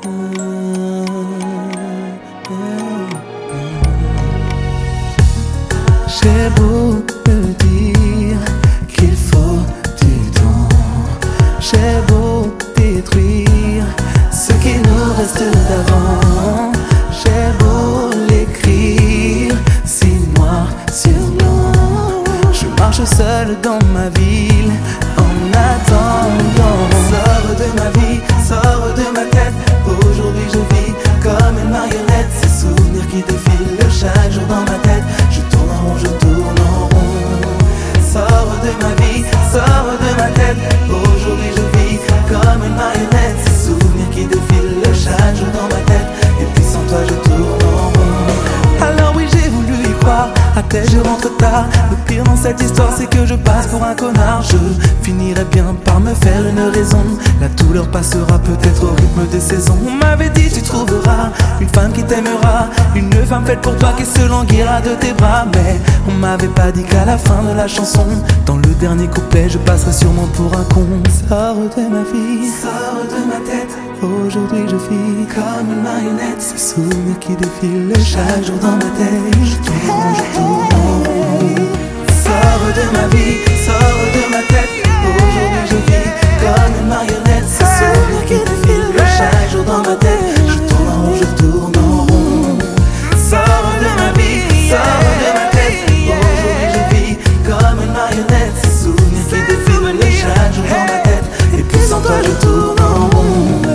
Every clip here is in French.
J'ai beau me dire qu'il faut du temps, j'ai beau détruire ce qui nous reste d'avant, j'ai beau l'écrire si noir sur blanc. Je marche seul dans ma ville en attendant. Sors de ma vie, sors de ma tête. Aujourd'hui je vis comme une marionnette. Ces souvenirs qui défilent chaque jour dans ma tête. Je tourne en rond, je tourne en rond. Sors de ma vie, sors de ma tête. Aujourd'hui je vis comme une marionnette. Ces souvenirs qui défilent chaque jour dans ma tête. Et puis sans toi je tourne en rond. Alors oui j'ai voulu y croire, à tête je rentre tard. Le pire dans cette histoire c'est que je passe pour un connard. Je finirai bien par me faire une raison. La douleur passera peut-être au rythme des saisons. On m'avait dit tu trouveras une femme qui t'aimera, une femme faite pour toi qui se languira de tes bras. Mais on m'avait pas dit qu'à la fin de la chanson, dans le dernier couplet je passerai sûrement pour un con. Sors de ma vie, sors de ma tête. Aujourd'hui je vis comme une marionnette. Ces souvenirs qui défilent chaque jour dans ma tête. Je tourne en rond, je tourne en rond. Sors de ma vie, sors de ma tête. Aujourd'hui je vis comme une marionnette. Ces souvenirs qui défilent chaque jour dans ma tête. Je tourne en rond, je tourne en rond. Sors de ma vie, sors de ma tête. Aujourd'hui je vis comme une marionnette. Ces souvenirs qui défilent chaque jour dans ma tête. Et puis sans toi je tourne en rond.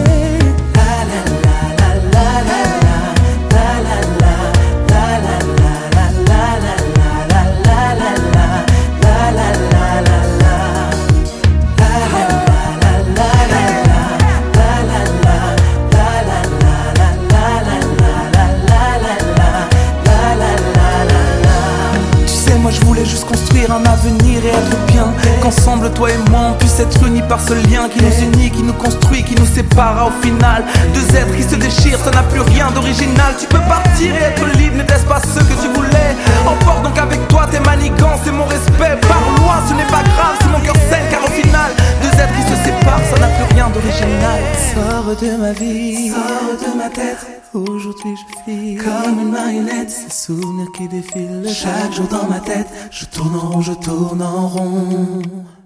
Moi je voulais juste construire un avenir et être bien, qu'ensemble toi et moi on puisse être unis par ce lien qui nous unit, qui nous construit, qui nous sépare au final. Deux êtres qui se déchirent, ça n'a plus rien d'original. Tu peux partir et être libre, n'était-ce pas ce que tu voulais? Emporte donc avec toi tes manigances et mon respect. Pars loin, ce n'est pas grave si mon cœur saigne, car au final deux êtres qui se séparent, ça n'a plus rien d'original. Sors de ma vie, sors de ma tête. Aujourd'hui je vis comme une marionnette. Ces souvenirs qui défilent chaque jour dans ma tête. Je tourne en rond, je tourne en rond.